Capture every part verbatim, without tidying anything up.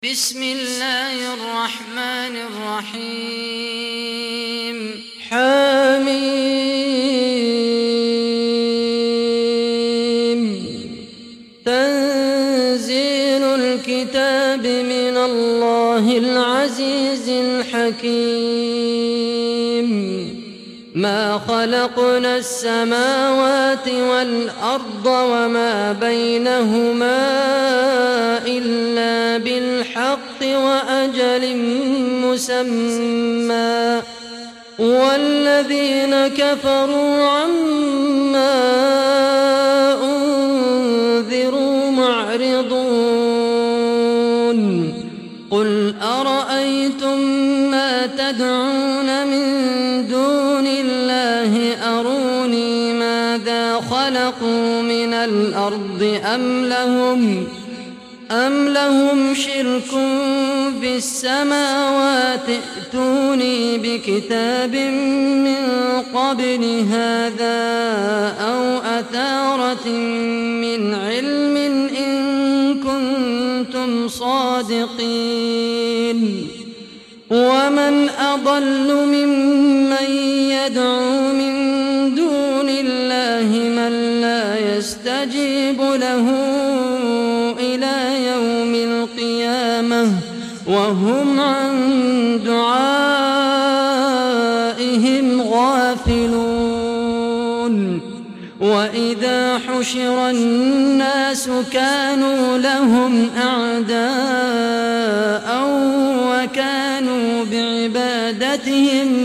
بسم الله الرحمن الرحيم حميم تنزيل الكتاب من الله العزيز الحكيم ما خلقنا السماوات والأرض وما بينهما إلا بالحق وأجل مسمى والذين كفروا عما أنذروا معرضون قل أرأيتم ما تدعون من دون الله أروني ماذا خلقوا من الأرض أم لهم أم لهم شرك في السماوات ائتوني بكتاب من قبل هذا أو أثارة من علم إن كنتم صادقين ومن أضل ممن يدعو من دون الله من لا يستجيب له إلى يوم القيامة وهم عن دعائهم غافلون وإذا حشر الناس كانوا لهم أعداء وكانوا بعبادتهم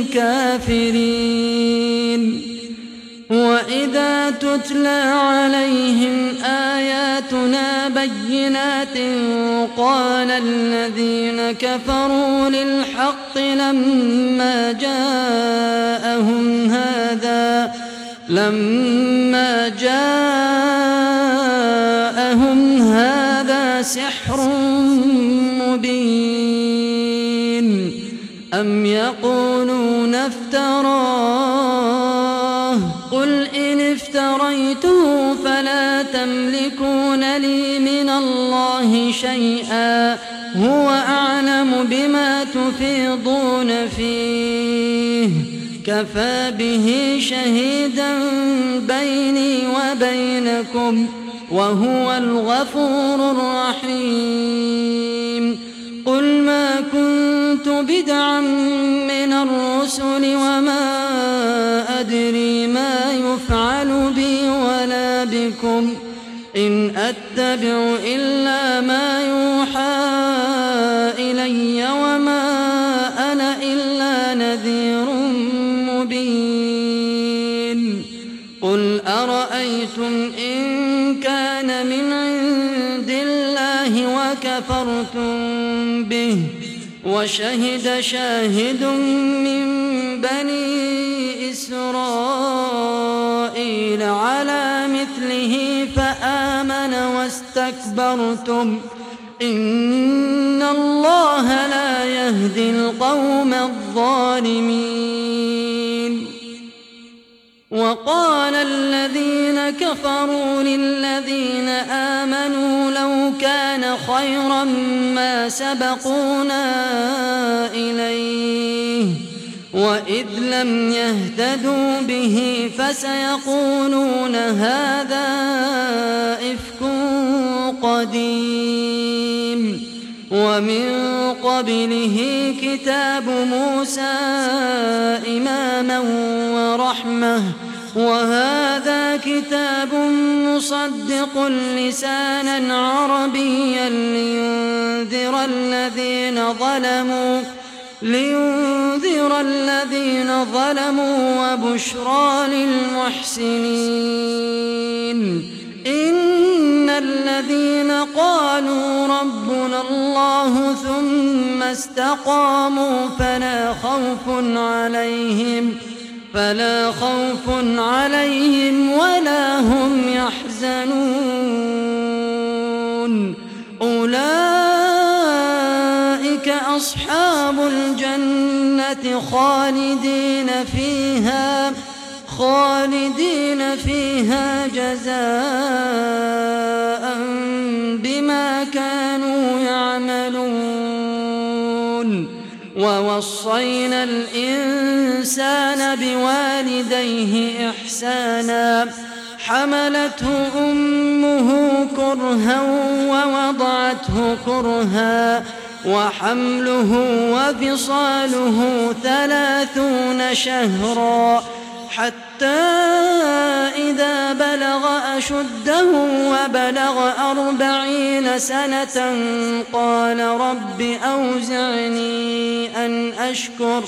كافرين وإذا تتلى عليهم آياتنا بينات قال الذين كفروا للحق لما جاءهم هذا لما جاءهم هذا سحر مبين أم يقولون افتراه قل إن افتريته فلا تملكون لي من الله شيئا هو أعلم بما تفيضون فيه كفى به شهيدا بيني وبينكم وهو الغفور الرحيم قل ما كنت بدعا من الرسل وما أدري ما يفعل بي ولا بكم إن أتبع إلا ما يوحى إلي وما أنا إلا نذير مبين قل أرأيتم إن كان من عند الله وكفرتم به وشهد شاهد من بني إسرائيل على مثله فآمن واستكبرتم إن الله لا يهدي القوم الظالمين وقال الذين كفروا للذين آمنوا لو كان خيرا ما سبقونا إليه وإذ لم يهتدوا به فسيقولون هذا إفك قديم ومن قبله كتاب موسى إماما ورحمة وهذا كتاب مصدق لسانا عربيا لينذر الذين ظلموا لينذر الذين ظلموا وبشرى للمحسنين إن الذين قالوا ربنا الله ثم استقاموا فلا خوف عليهم فلا خوف عليهم ولا هم يحزنون أولئك أصحاب الجنة خالدين فيها خالدين فيها جزاء بما كانوا يعملون. ووصينا الإنسان بوالديه إحسانا حملته أمه كرها ووضعته كرها وحمله وفصاله ثلاثون شهرا حتى إذا بلغ أشده وبلغ أربعين سنة قال رب أوزعني أن أشكر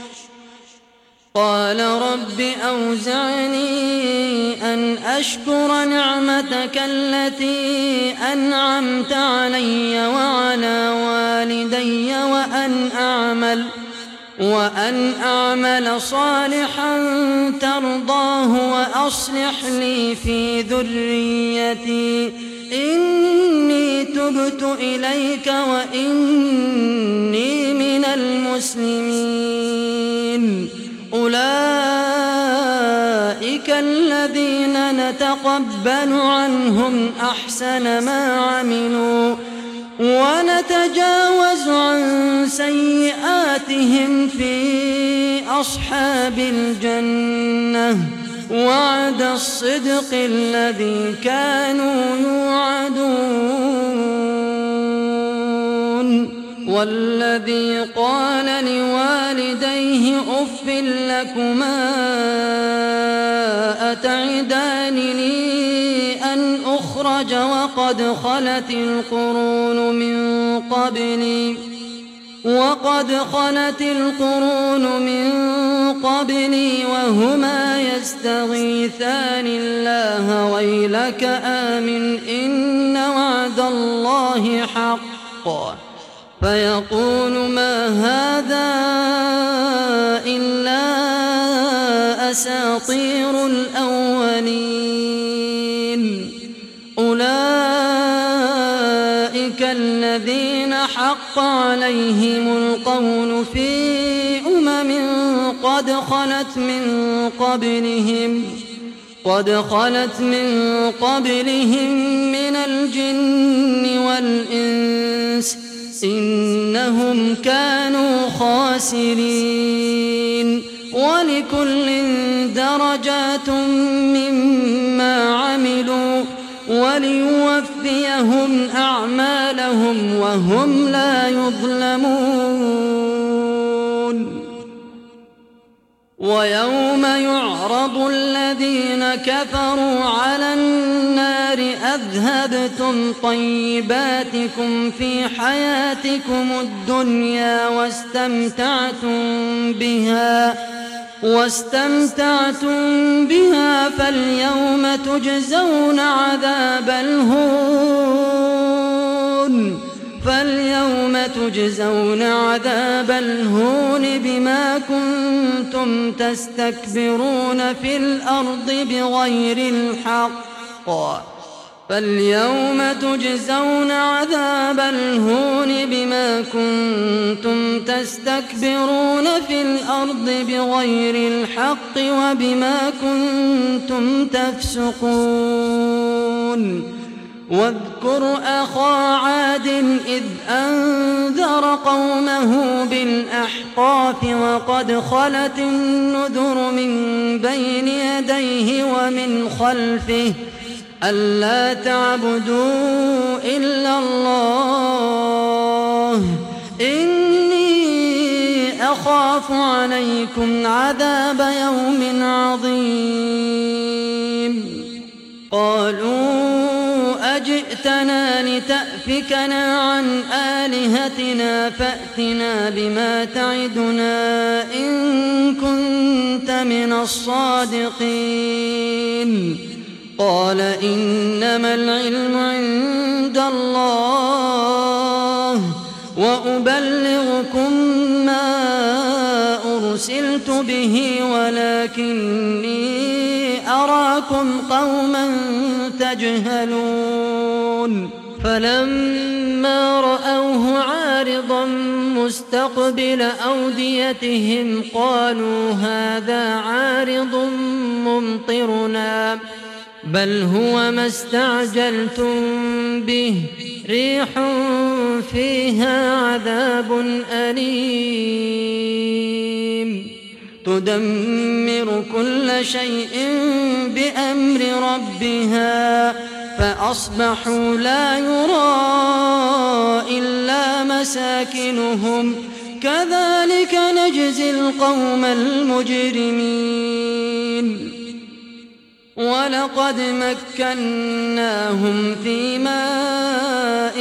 قال رب أوزعني أن أشكر نعمتك التي أنعمت علي وعلى والدي وأن أعمل وأن أعمل صالحا ترضاه وأصلح لي في ذريتي إني تبت إليك وإني من المسلمين أولئك الذين نتقبل عنهم أحسن ما عملوا ونتجاوز عن سيئاتهم في أصحاب الجنة وعد الصدق الذي كانوا يوعدون والذي قال لوالديه أف لكما أتعدانني أن أخرج وقد خلت القرون من قبلي وقد خلت القرون من قبلي وهما يستغيثان الله ويلك آمن إن وعد الله حق فيقول ما هذا إلا أساطير الأولين أولئك الذين حق عليهم القول في أمم قد خلت من قبلهم قد خلت من قبلهم من الجن والإنس إنهم كانوا خاسرين ولكل درجات مما عملوا وليوفيهم أعمالهم وهم لا يظلمون ويوم يعرض الذين كفروا على النار أذهبتم طيباتكم في حياتكم الدنيا واستمتعتم بها واستمتعتم بها فاليوم تجزون عذاب الهون فاليوم تجزون عذاب الهون بما كنتم تستكبرون في الأرض بغير الحق فاليوم تجزون عذاب الهون بما كنتم تستكبرون في الأرض بغير الحق وبما كنتم تفسقون واذكر أخا عاد إذ أنذر قومه بالأحقاف وقد خلت النذر من بين يديه ومن خلفه ألا تعبدوا إلا الله إني أخاف عليكم عذاب يوم عظيم قالوا أجئتنا لتأفكنا عن آلهتنا فأتنا بما تعدنا إن كنت من الصادقين قال إنما العلم عند الله وأبلغكم ما أرسلت به ولكني أراكم قوما تجهلون فلما رأوه عارضا مستقبل أوديتهم قالوا هذا عارض ممطرنا بل هو ما استعجلتم به ريح فيها عذاب أليم تدمر كل شيء بأمر ربها فأصبحوا لا يرى إلا مساكنهم كذلك نجزي القوم المجرمين ولقد مكناهم في ماء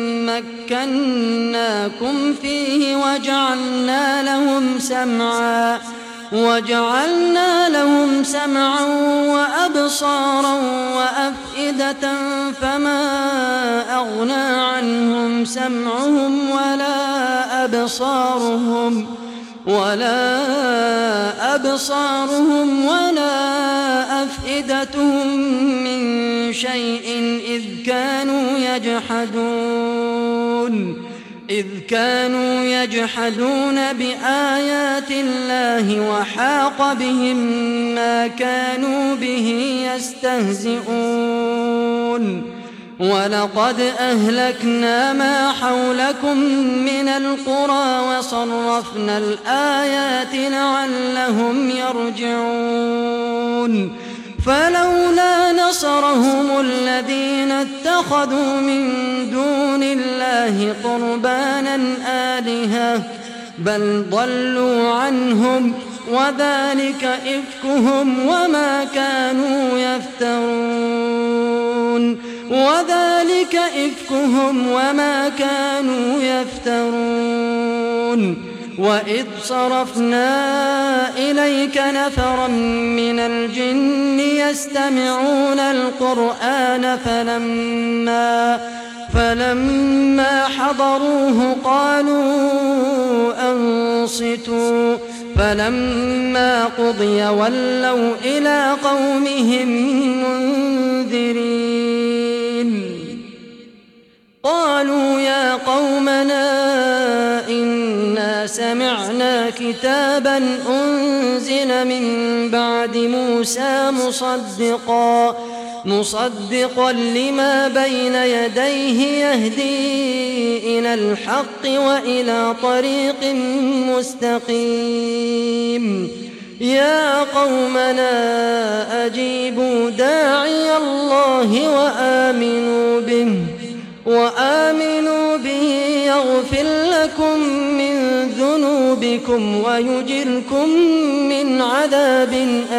مكناكم فيه وجعلنا لهم سمعا وجعلنا لهم سمعا وأبصارا وأفئدة فما أغنى عنهم سمعهم ولا أبصارهم ولا أبصارهم ولا أفئدتهم من شيء إذ كانوا يجحدون إذ كانوا يجحدون بآيات الله وحاق بهم ما كانوا به يستهزئون ولقد أهلكنا ما حولكم من القرى وصرفنا الآيات لعلهم يرجعون فلولا نصرهم الذين اتخذوا من دون الله قربانا آلهة بل ضلوا عنهم وذلك إفكهم وما كانوا يفترون وذلك إفكهم وما كانوا يفترون وإذ صرفنا إليك نفرا من الجن يستمعون القرآن فلما فلما حضروه قالوا أنصتوا فلما قضي ولوا إلى قومهم منذرين قالوا يا قومنا إنا سمعنا كتابا أنزل من بعد موسى مصدقا مصدقا لما بين يديه يهدي إلى الحق وإلى طريق مستقيم يا قومنا أجيبوا داعي الله وآمنوا به وآمنوا به يغفر لكم من ذنوبكم ويجركم من عذاب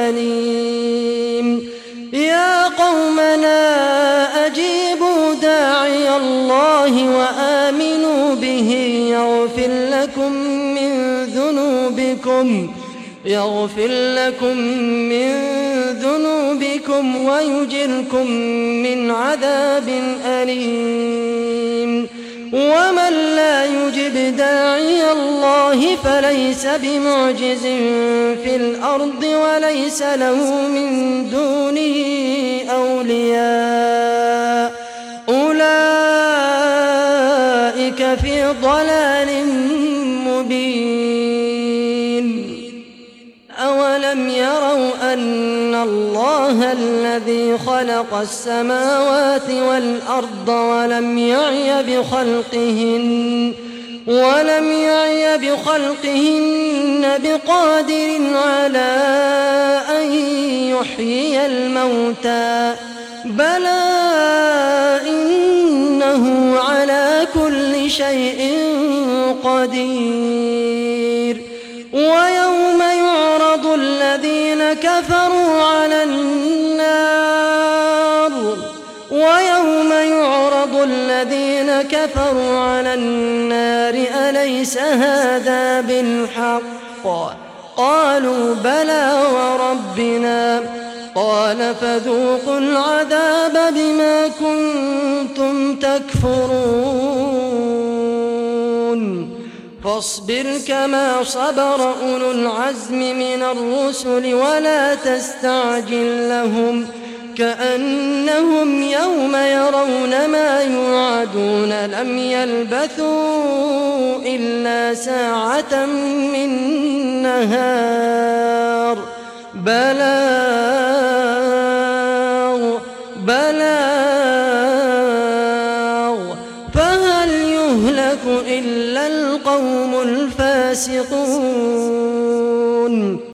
أليم يا قومنا أجيبوا داعي الله وآمنوا به يغفر لكم من ذنوبكم يغفر لكم من ذنوبكم ويجركم من عذاب أليم ومن لا يجب داعي الله فليس بمعجز في الأرض وليس له من دونه أولياء أولئك في ضلال مبين أولم يروا أن الله الذي خلق السماوات والأرض ولم يعي بخلقهن ولم يعي بخلقهن بقادر على أن يحيي الموتى بلى إنه على كل شيء قدير ويوم يعرض الذين كفروا على النار ويوم يعرض الذين كفروا على النار أليس هذا بالحق قالوا بلى وربنا قال فذوقوا العذاب بما كنتم تكفرون فاصبر كما صبر أولو العزم من الرسل ولا تستعجل لهم كأنهم يوم يرون ما يوعدون لم يلبثوا إلا ساعة من نهار بلاغ بلاغ القوم الفاسقون.